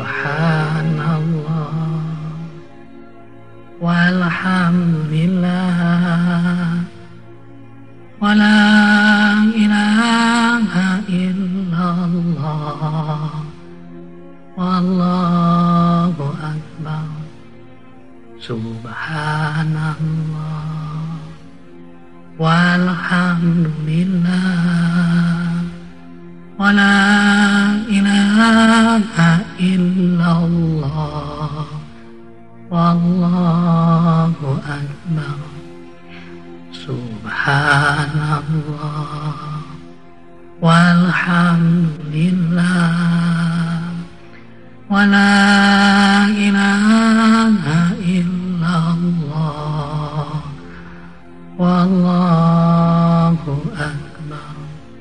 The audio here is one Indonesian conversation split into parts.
Subhanallah, walhamdulillah, wa la ilaha illallah, wallahu akbar. Subhanallah, walhamdulillah, wa la ilaha illallah, wallahu akbar. Subhanallah, walhamdulillah, wa la ilaha illallah, wallahu akbar.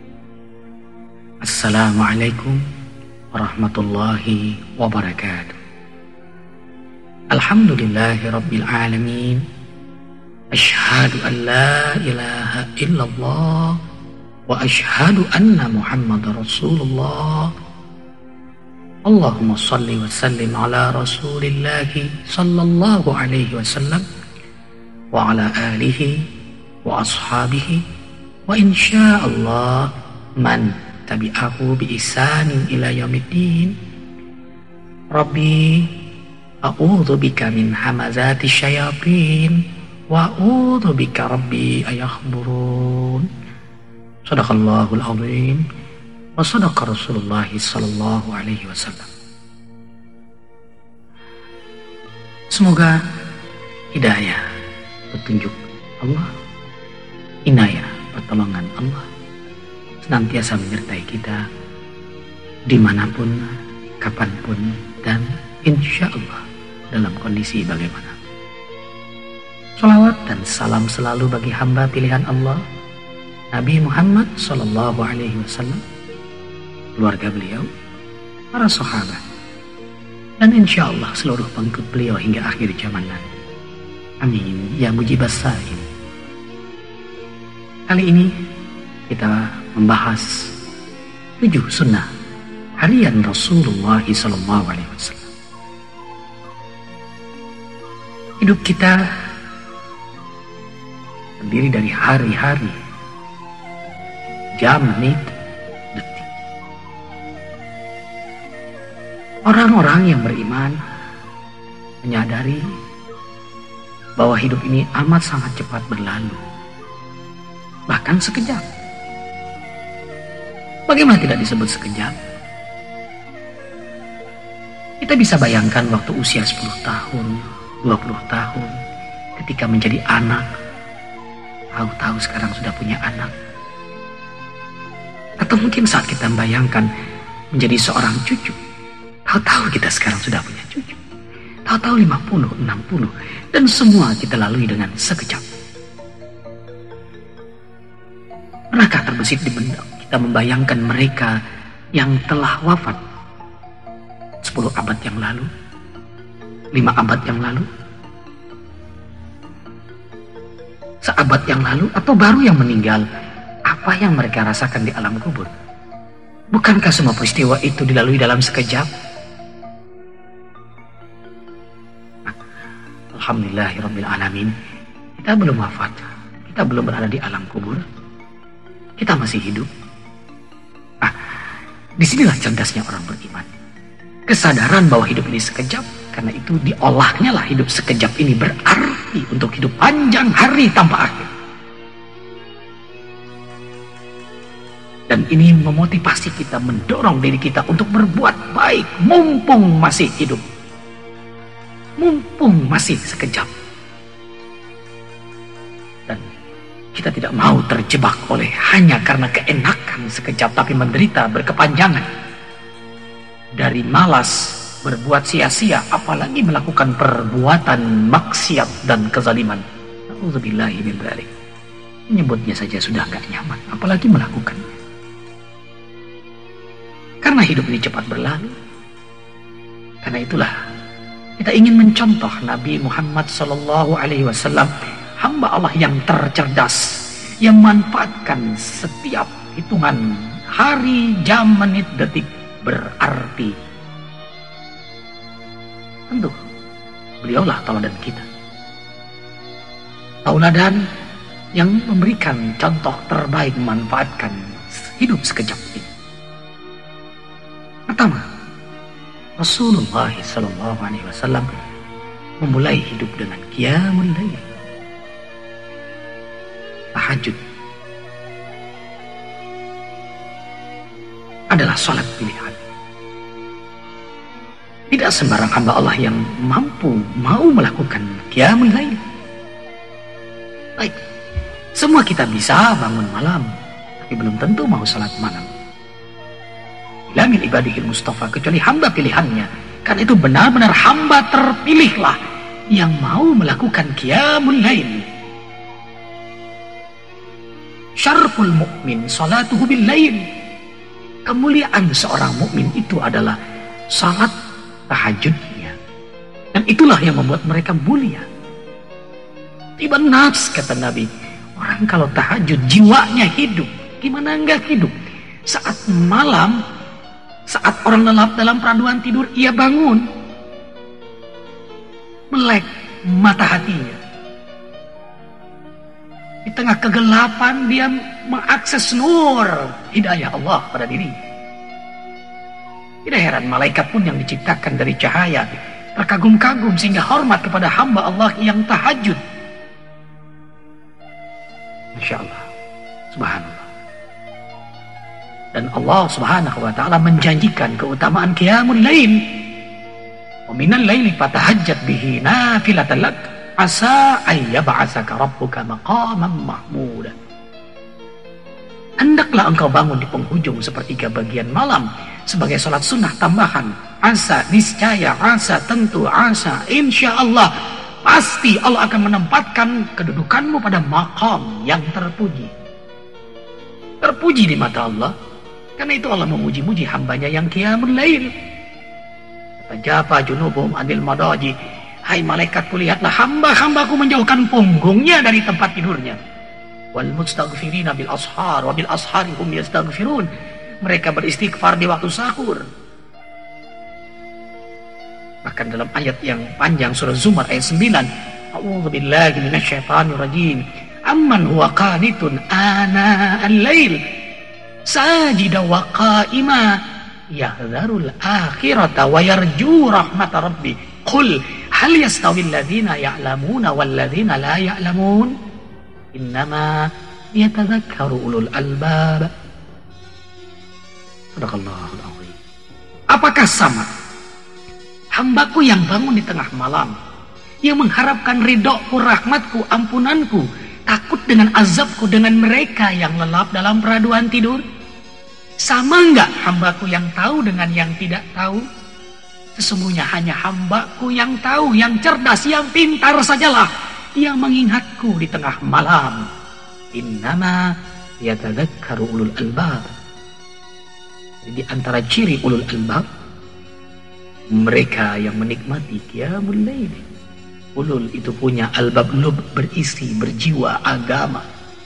Assalamualaikum warahmatullahi wabarakatuh. Alhamdulillahi rabbil alamin. Asyhadu an la ilaha illallah wa asyhadu anna Muhammadar Rasulullah. Allahumma salli wa sallim ala Rasulillahi sallallahu alaihi wasallam wa ala alihi wa ashabihi wa insyaallah man tabi'ahu bi ihsanin ila yaumiddin. Rabbi a'udzu bika min hamazati syayatin wa a'udzu bika rabbi ayahdurun. Shadaqallahul azim wa shadaqa Rasulullah sallallahu alaihi wasallam. Semoga hidayah, petunjuk Allah, inayah, pertolongan Allah senantiasa menyertai kita dimanapun, kapanpun, dan insya Allah dalam kondisi bagaimana. Salawat dan salam selalu bagi hamba pilihan Allah, Nabi Muhammad Sallallahu Alaihi Wasallam, keluarga beliau, para sahabat, dan insya Allah seluruh pengikut beliau hingga akhir zaman nanti. Amin ya mujibas sa'in. Kali ini kita membahas 7 sunnah harian Rasulullah Sallallahu Alaihi Wasallam. Hidup kita terdiri dari hari-hari, jam, menit, detik. Orang-orang yang beriman menyadari bahwa hidup ini amat sangat cepat berlalu, bahkan sekejap. Bagaimana tidak disebut sekejap? Kita bisa bayangkan waktu usia 10 tahun, 20 tahun, ketika menjadi anak, tahu-tahu sekarang sudah punya anak. Atau mungkin saat kita membayangkan menjadi seorang cucu, tahu-tahu kita sekarang sudah punya cucu. Tahu-tahu 50, 60, dan semua kita lalui dengan sekejap. Pernahkah terbesit di benak kita membayangkan mereka yang telah wafat 10 abad yang lalu, 5 abad yang lalu, seabad yang lalu, atau baru yang meninggal? Apa yang mereka rasakan di alam kubur? Bukankah semua peristiwa itu dilalui dalam sekejap? Alhamdulillahirabbil alamin, kita belum wafat, kita belum berada di alam kubur, kita masih hidup. Disinilah cerdasnya orang beriman. Kesadaran bahwa hidup ini sekejap, karena itu diolahnya lah hidup sekejap ini berarti untuk hidup panjang hari tanpa akhir. Dan ini memotivasi kita, mendorong diri kita untuk berbuat baik mumpung masih hidup, mumpung masih sekejap. Dan kita tidak mau terjebak oleh hanya karena keenakan sekejap, tapi menderita berkepanjangan. Dari malas berbuat sia-sia, apalagi melakukan perbuatan maksiat dan kezaliman. Nauzubillahi min dzalik. Menyebutnya saja sudah gak nyaman, apalagi melakukannya. Karena hidup ini cepat berlalu. Karena itulah kita ingin mencontoh Nabi Muhammad Sallallahu Alaihi Wasallam, hamba Allah yang tercerdas, yang memanfaatkan setiap hitungan hari, jam, menit, detik berarti beliaulah tauladan kita. Tauladan yang memberikan contoh terbaik memanfaatkan hidup sekejap ini. Pertama, Rasulullah SAW memulai hidup dengan qiyamul lail, tahajud. Adalah sholat pilihan. Tidak sembarang hamba Allah yang mau melakukan qiyamul lail. Baik, semua kita bisa bangun malam, tapi belum tentu mau sholat malam. Ila min ibadihil mustafa, kecuali hamba pilihannya. Karena itu benar-benar hamba terpilihlah yang mau melakukan qiyamul lail. Syarful mu'min salatuhu bil lail. Kemuliaan seorang mukmin itu adalah salat tahajudnya. Dan itulah yang membuat mereka mulia. Tiba nafs, kata Nabi, orang kalau tahajud jiwanya hidup. Gimana enggak hidup? Saat malam, saat orang lelap dalam peraduan tidur, ia bangun, melek mata hatinya. Di tengah kegelapan dia mengakses nur hidayah Allah pada diri. Tidak heran malaikat pun yang diciptakan dari cahaya terkagum-kagum sehingga hormat kepada hamba Allah yang tahajud. Masya Allah, subhanallah. Dan Allah subhanahu wa ta'ala menjanjikan keutamaan qiyamul lail. Wa minal laili fatahajjat bihi nafilatan lak asa ayyab'asaka rabbuka maqaman mahmuda. Hendaklah engkau bangun di penghujung sepertiga bagian malam sebagai salat sunnah tambahan. Asa, niscaya, asa, tentu, asa, insya Allah, pasti Allah akan menempatkan kedudukanmu pada maqam yang terpuji. Terpuji di mata Allah. Karena itu Allah memuji-muji hambanya yang qiyamul lail. Tajafa junubuhum anil madaji. Hai malaikatku, lihatlah hamba-hambaku menjauhkan punggungnya dari tempat tidurnya. Wal mustaghfirina bil ashar wa bil ashari hum yastaghfirun. Mereka beristighfar di waktu sahur. Bahkan dalam ayat yang panjang surah Zumar ayat 9, a'udzu billahi minasyaitonir rajim. Amman huwa qanitun ana al-lail sajida wa qa'ima yahdharul akhirata wa yarju rahmata rabbi. Qul hal yastawi alladhina ya'lamuna wal ladhina la ya'lamun innama yatadhakkaru ulul albab. Sadaqallahul azim. Apakah sama hambaku yang bangun di tengah malam, yang mengharapkan ridhoku, rahmatku, ampunanku, takut dengan azabku dengan mereka yang lelap dalam peraduan tidur? Sama enggak hambaku yang tahu dengan yang tidak tahu? Sesungguhnya hanya hambaku yang tahu, yang cerdas, yang pintar sajalah yang mengingatku di tengah malam. Innama yatadzakkaru ulul albab. Jadi antara ciri ulul albab, mereka yang menikmati qiyamul lail. Ulul itu punya albab lub, berisi, berjiwa agama.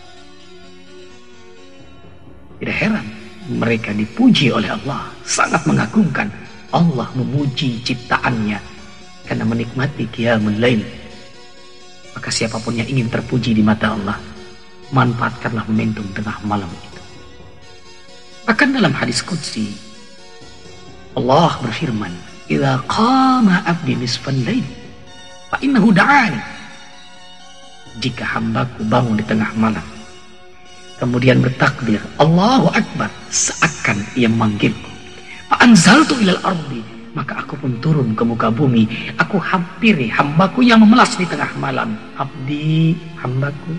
Tidak heran mereka dipuji oleh Allah, sangat mengagumkan. Allah memuji ciptaannya karena menikmati qiyamul lail. Maka siapapun yang ingin terpuji di mata Allah, manfaatkanlah momentum tengah malam itu. Bahkan dalam hadis qudsi Allah berfirman, "Idza qama 'abdi nisfal lail fa innahu da'ani." Jika hambaku bangun di tengah malam kemudian bertakbir Allahu Akbar, seakan ia memanggilku. Anzaltu ilal ardi, maka aku pun turun ke muka bumi. Aku hampiri hambaku yang memelas di tengah malam. Abdi, hambaku.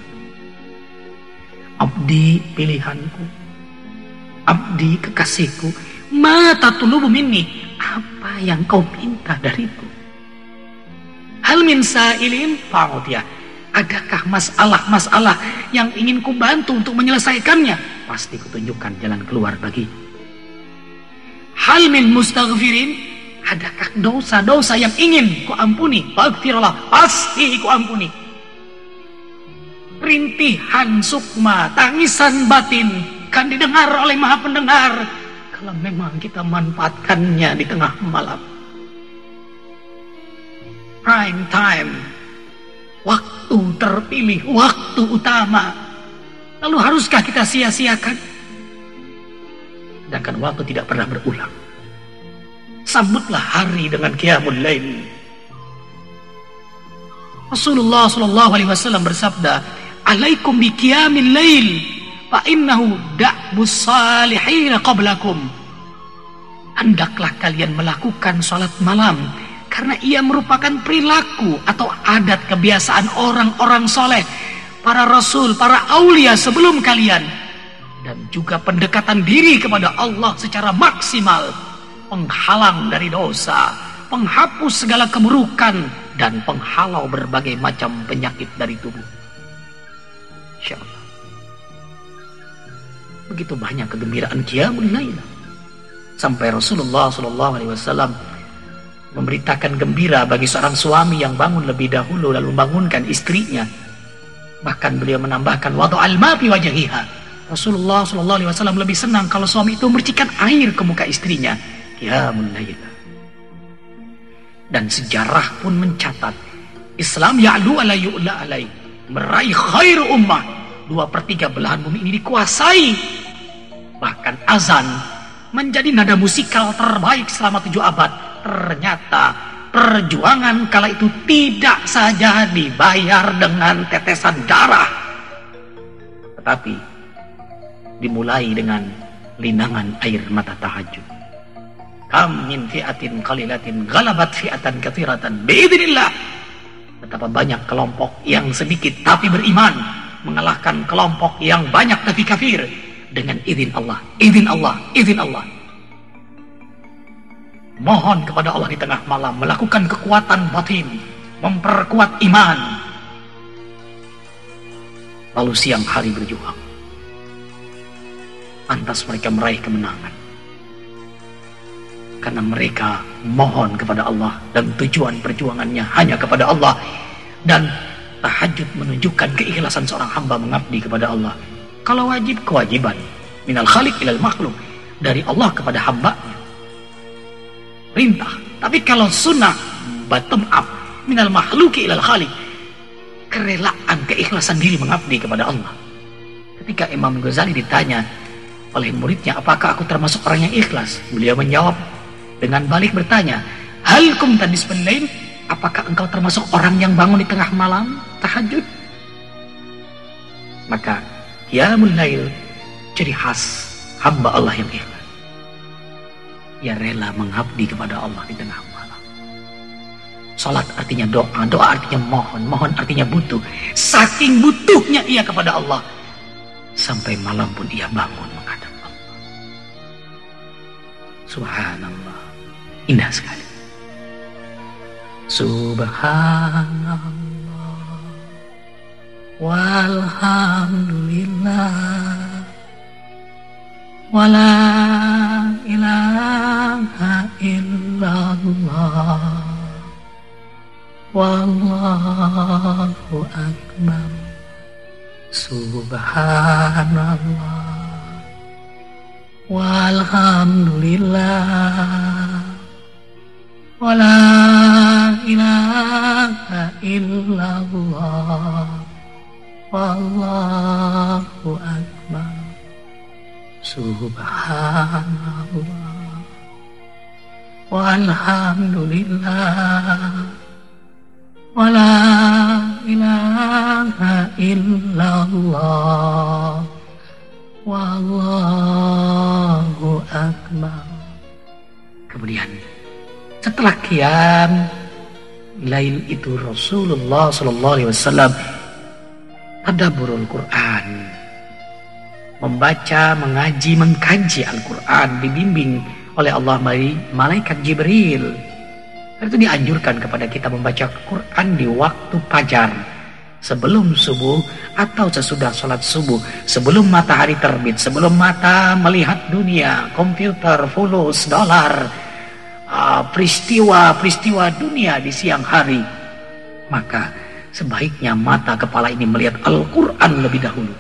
Abdi, pilihanku. Abdi, kekasihku. Mata tulubu minni, apa yang kau pinta dariku? Hal min sa'ilin fa'udiyah. Adakah masalah-masalah yang ingin ku bantu untuk menyelesaikannya? Pasti kutunjukkan jalan keluar bagiku. Hal min mustaghfirin, adakah dosa-dosa yang ingin ku ampuni? Faghfirullah, pasti ku ampuni. Rintihan sukma, tangisan batin kan didengar oleh Maha Pendengar kalau memang kita manfaatkannya di tengah malam. prime time, waktu terpilih, waktu utama. Lalu haruskah kita sia-siakan? Sedangkan waktu tidak pernah berulang. Sambutlah hari dengan qiyamul lail. Rasulullah SAW bersabda, "Alaikum bi qiyamil lail, fa innahu da'bus salihin qablakum." Hendaklah kalian melakukan salat malam, karena ia merupakan perilaku atau adat kebiasaan orang-orang soleh, para rasul, para aulia sebelum kalian, dan juga pendekatan diri kepada Allah secara maksimal, penghalang dari dosa, penghapus segala keburukan, dan penghalau berbagai macam penyakit dari tubuh. Insyaallah. Begitu banyak kegembiraan qiyamul lail, sampai Rasulullah SAW memberitakan gembira bagi seorang suami yang bangun lebih dahulu lalu membangunkan istrinya. Bahkan beliau menambahkan wada'al ma fi wajhiha. Rasulullah SAW lebih senang kalau suami itu memercikan air ke muka istrinya. Qiyamul lail. Dan sejarah pun mencatat, Islam ya'lu ala yu'la alai, meraih khair ummah. 2/3 belahan bumi ini dikuasai. Bahkan azan menjadi nada musikal terbaik selama 7 abad. Ternyata perjuangan kala itu tidak saja dibayar dengan tetesan darah, tetapi dimulai dengan linangan air mata tahajud. Kam min fi'atin qalilatin ghalabat fi'atan katsiratan biidznillah. Betapa banyak kelompok yang sedikit tapi beriman mengalahkan kelompok yang banyak tapi kafir dengan izin Allah, izin Allah, izin Allah. Mohon kepada Allah di tengah malam, melakukan kekuatan batin, memperkuat iman. Lalu siang hari berjuang. Pantas mereka meraih kemenangan. Karena mereka mohon kepada Allah dan tujuan perjuangannya hanya kepada Allah. Dan tahajud menunjukkan keikhlasan seorang hamba mengabdi kepada Allah. Kalau wajib, kewajiban. Minal khaliq ilal makhluk. Dari Allah kepada hambanya. Perintah. Tapi kalau sunnah, bottom up. Minal makhluki ilal khaliq. Kerelaan, keikhlasan diri mengabdi kepada Allah. Ketika Imam Ghazali ditanya oleh muridnya, apakah aku termasuk orang yang ikhlas? Beliau menjawab dengan balik bertanya, hal kumta nisfal lail, apakah engkau termasuk orang yang bangun di tengah malam tahajud? Maka qiyamul lail ciri khas hamba Allah yang ikhlas. Ia rela mengabdi kepada Allah di tengah malam. Salat artinya doa, doa artinya mohon, mohon artinya butuh. Saking butuhnya ia kepada Allah, sampai malam pun ia bangun menghadap Allah. Subhanallah, indah sekali. Subhanallah walhamdulillah wala ilaha illallah wallahu akbar. Subhanallah walhamdulillah wala ilaha illallah wallahu akbar. Subhanallah walhamdulillah wala ilaha illallah wallahu akbar. Kemudian setelah qiyam lail itu Rasulullah SAW tadabburul Quran, membaca, mengaji, mengkaji Al-Quran, dibimbing oleh Allah malaikat Jibril. Itu dianjurkan kepada kita membaca Quran di waktu fajar, sebelum subuh atau sesudah sholat subuh, sebelum matahari terbit, sebelum mata melihat dunia, komputer, fulus, dolar, peristiwa dunia di siang hari. Maka sebaiknya mata kepala ini melihat Al-Quran lebih dahulu.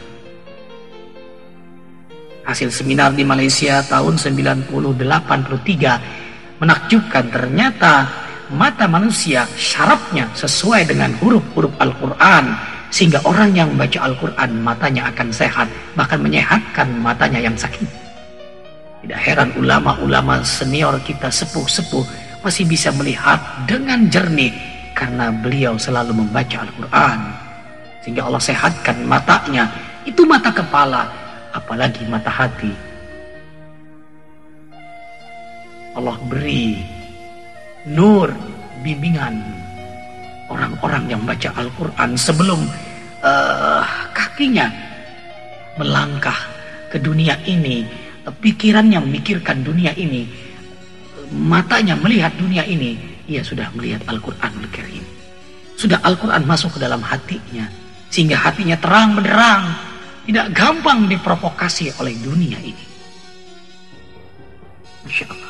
Hasil seminar di Malaysia tahun 1983 menakjubkan. Ternyata mata manusia syarafnya sesuai dengan huruf-huruf Al-Quran, sehingga orang yang membaca Al-Quran matanya akan sehat, bahkan menyehatkan matanya yang sakit. Tidak heran ulama-ulama senior kita, sepuh-sepuh, masih bisa melihat dengan jernih karena beliau selalu membaca Al-Quran, sehingga Allah sehatkan matanya. Itu mata kepala, apalagi mata hati. Allah beri nur, bimbingan orang-orang yang membaca Al-Quran sebelum kakinya melangkah ke dunia ini, pikirannya memikirkan dunia ini, matanya melihat dunia ini, ia sudah melihat Al-Quranul Karim. Sudah Al-Quran masuk ke dalam hatinya, sehingga hatinya terang benderang, tidak gampang diprovokasi oleh dunia ini. Masya Allah.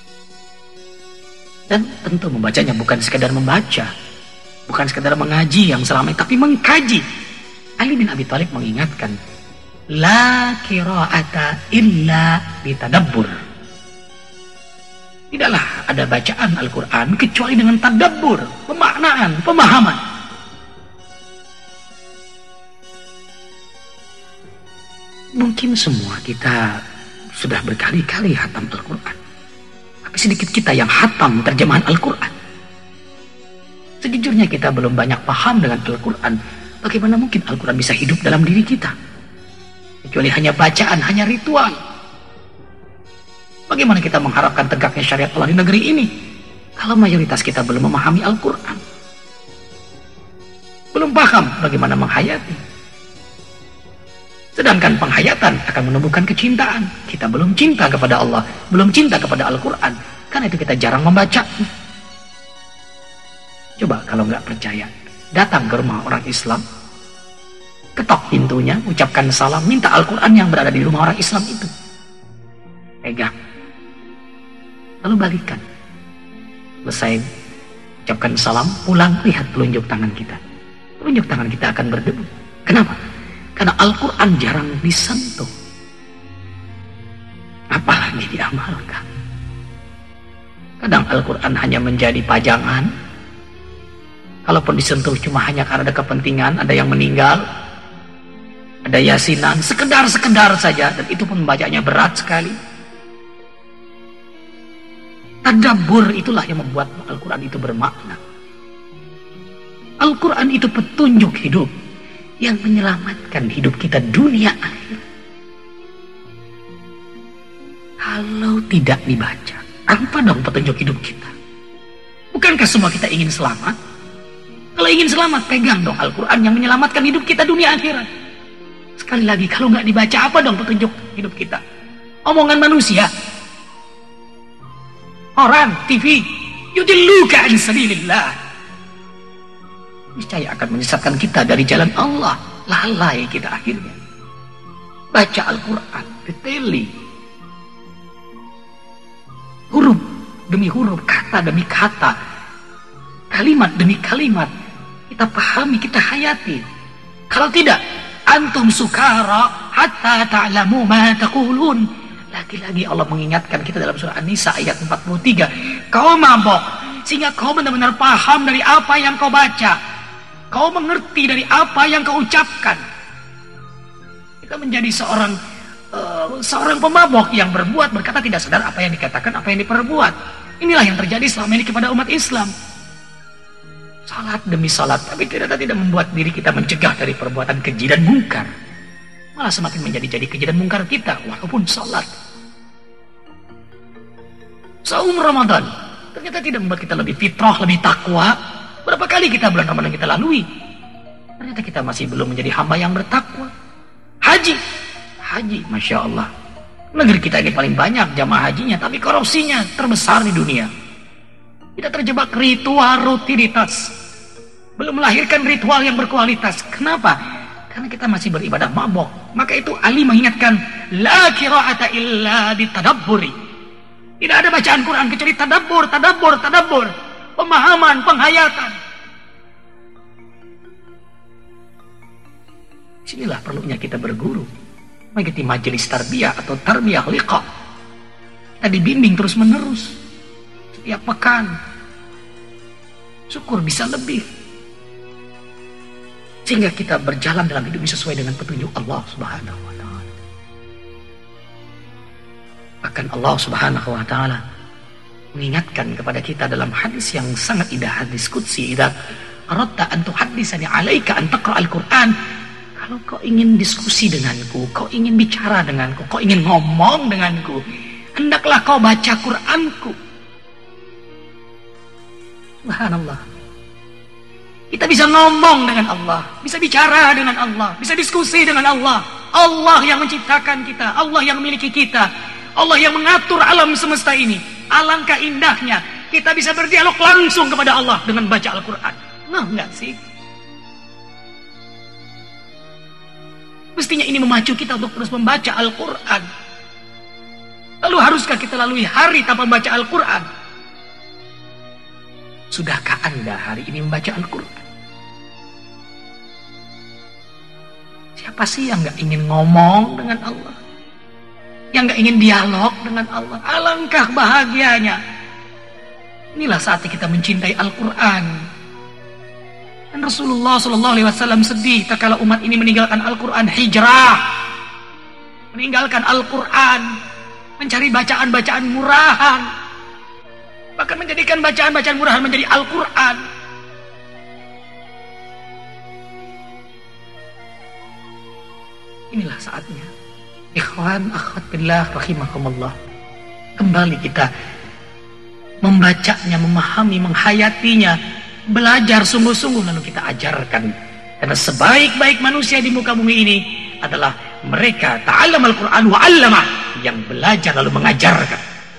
Dan tentu membacanya bukan sekadar membaca, bukan sekadar mengaji yang selama ini, tapi mengkaji. Ali bin Abi Thalib mengingatkan, la qira'ata illa bitadabbur. Tidaklah ada bacaan Al-Quran kecuali dengan tadabbur, pemaknaan, pemahaman. Mungkin semua kita sudah berkali-kali hatam Al-Quran, tapi sedikit kita yang hatam terjemahan Al-Quran. Sejujurnya kita belum banyak paham dengan Al-Quran. Bagaimana mungkin Al-Quran bisa hidup dalam diri kita kecuali hanya bacaan, hanya ritual? Bagaimana kita mengharapkan tegaknya syariat Allah di negeri ini kalau mayoritas kita belum memahami Al-Quran, belum paham bagaimana menghayati? Sedangkan penghayatan akan menumbuhkan kecintaan. Kita belum cinta kepada Allah, belum cinta kepada Al-Quran, karena itu kita jarang membaca. Coba kalau nggak percaya, datang ke rumah orang Islam, ketok pintunya, ucapkan salam, minta Al-Quran yang berada di rumah orang Islam itu, pegang, lalu balikan. Selesai ucapkan salam, pulang, lihat telunjuk tangan kita. Telunjuk tangan kita akan berdebu. Kenapa? Karena Al-Quran jarang disentuh, apalagi diamalkan. Kadang Al-Quran hanya menjadi pajangan. Kalaupun disentuh cuma hanya karena ada kepentingan, ada yang meninggal, ada yasinan, sekedar saja, dan itu pun membacanya berat sekali. Tadabbur itulah yang membuat Al-Quran itu bermakna. Al-Quran itu petunjuk hidup yang menyelamatkan hidup kita dunia akhir. Kalau tidak dibaca, apa dong petunjuk hidup kita? Bukankah semua kita ingin selamat? Kalau ingin selamat, pegang dong Al-Quran yang menyelamatkan hidup kita dunia akhirat. Sekali lagi, kalau nggak dibaca, apa dong petunjuk hidup kita? Omongan manusia, orang, TV, yudilluka an sabilillah, niscaya akan menyesatkan kita dari jalan Allah. Lalai kita akhirnya. Baca Al-Quran, detaili, huruf demi huruf, kata demi kata, kalimat demi kalimat, kita pahami, kita hayati. Kalau tidak, antum sukara hatta ta'lamu ma taqulun. Lagi-lagi Allah mengingatkan kita dalam surah An-Nisa ayat 43. Kau mabok sehingga kau benar-benar paham dari apa yang kau baca. Kau mengerti dari apa yang kau ucapkan. Kita menjadi seorang pemabok yang berkata tidak sadar apa yang dikatakan, apa yang diperbuat. Inilah yang terjadi selama ini kepada umat Islam. Salat demi salat, tapi tidak membuat diri kita mencegah dari perbuatan keji dan mungkar. Malah semakin menjadi keji dan mungkar kita walaupun salat. Saum Ramadan ternyata tidak membuat kita lebih fitrah, lebih takwa. Berapa kali kita bulan Ramadan kita lalui, ternyata kita masih belum menjadi hamba yang bertakwa. Haji, Masya Allah, negeri kita ini paling banyak jamaah hajinya, tapi korupsinya terbesar di dunia. Kita terjebak ritual rutinitas, belum melahirkan ritual yang berkualitas. Kenapa? Karena kita masih beribadah mabok. Maka itu Ali mengingatkan, la qira'ata illa ditadabburi. Tidak ada bacaan Quran kecuali tadabbur, pemahaman, penghayatan. Sinilah perlunya kita berguru, mengikuti majelis tarbiyah atau tarbiyah liqa. Kita dibimbing terus menerus setiap pekan. syukur bisa lebih. Sehingga kita berjalan dalam hidup ini sesuai dengan petunjuk Allah Subhanahu wa Ta'ala. Bahkan Allah Subhanahu wa Ta'ala mengingatkan kepada kita dalam hadis yang sangat indah, hadis qudsi, idza aradta an tuhaddisani 'alaika an taqra al-Qur'an. Kalau kau ingin diskusi denganku, kau ingin bicara denganku, kau ingin ngomong denganku, hendaklah kau baca Qur'anku. Subhanallah. Kita bisa ngomong dengan Allah, bisa bicara dengan Allah, bisa diskusi dengan Allah. Allah yang menciptakan kita, Allah yang memiliki kita, Allah yang mengatur alam semesta ini. Alangkah indahnya kita bisa berdialog langsung kepada Allah dengan baca Al-Quran. Nah, enggak sih? Mestinya ini memacu kita untuk terus membaca Al-Quran. Lalu haruskah kita lalui hari tanpa membaca Al-Quran? Sudahkah Anda hari ini membaca Al-Quran? Siapa sih yang gak ingin ngomong dengan Allah? Yang gak ingin dialog dengan Allah? Alangkah bahagianya. Inilah saatnya kita mencintai Al-Quran. Dan Rasulullah SAW sedih tatkala umat ini meninggalkan Al-Quran, hijrah, meninggalkan Al-Quran, mencari bacaan-bacaan murahan, bahkan menjadikan bacaan-bacaan murahan menjadi Al-Quran. Inilah saatnya, ikhwan akhwat billah rahimakumullah, kembali kita membacanya, memahami, menghayatinya, belajar sungguh-sungguh, lalu kita ajarkan. Karena sebaik-baik manusia di muka bumi ini adalah mereka ta'allam al-Quran wa 'allamah, yang belajar lalu mengajarkan.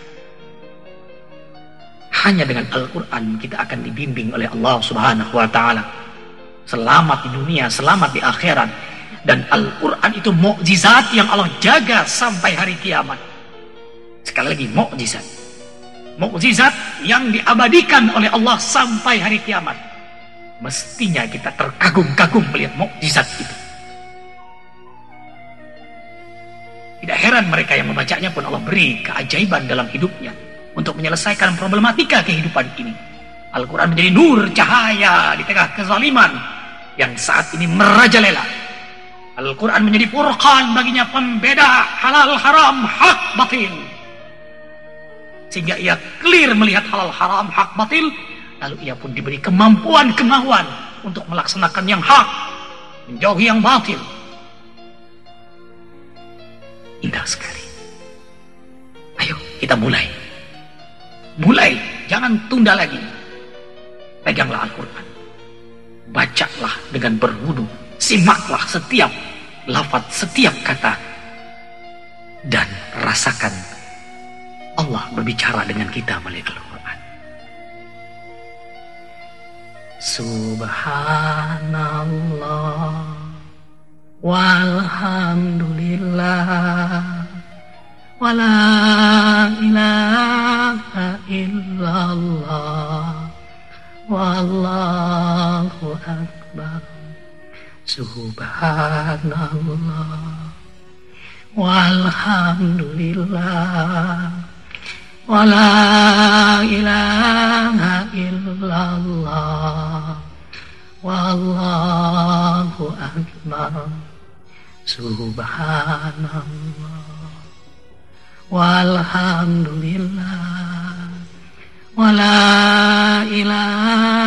Hanya dengan Al-Quran kita akan dibimbing oleh Allah Subhanahu wa Ta'ala, selamat di dunia, selamat di akhirat. Dan Al-Quran itu mukjizat yang Allah jaga sampai hari kiamat. Sekali lagi, mukjizat, mukjizat yang diabadikan oleh Allah sampai hari kiamat. Mestinya kita terkagum-kagum melihat mukjizat itu. Tidak heran mereka yang membacanya pun Allah beri keajaiban dalam hidupnya untuk menyelesaikan problematika kehidupan ini. Al-Quran menjadi nur, cahaya di tengah kezaliman yang saat ini merajalela. Al-Quran menjadi furqan baginya, pembeda halal haram, hak batil, sehingga ia clear melihat halal haram, hak batil. Lalu ia pun diberi kemampuan, kemauan untuk melaksanakan yang hak, menjauhi yang batil. Indah sekali. Ayo kita mulai, jangan tunda lagi. Peganglah Al-Quran, bacalah dengan berwudu, simaklah setiap lafaz, setiap kata, dan rasakan Allah berbicara dengan kita melalui Al-Quran. Subhanallah walhamdulillah wala ilaha illallah wallahu akbar. Subhanallah walhamdulillah wala ilaha illallah wallahu akbar. Subhanallah walhamdulillah wala ilaha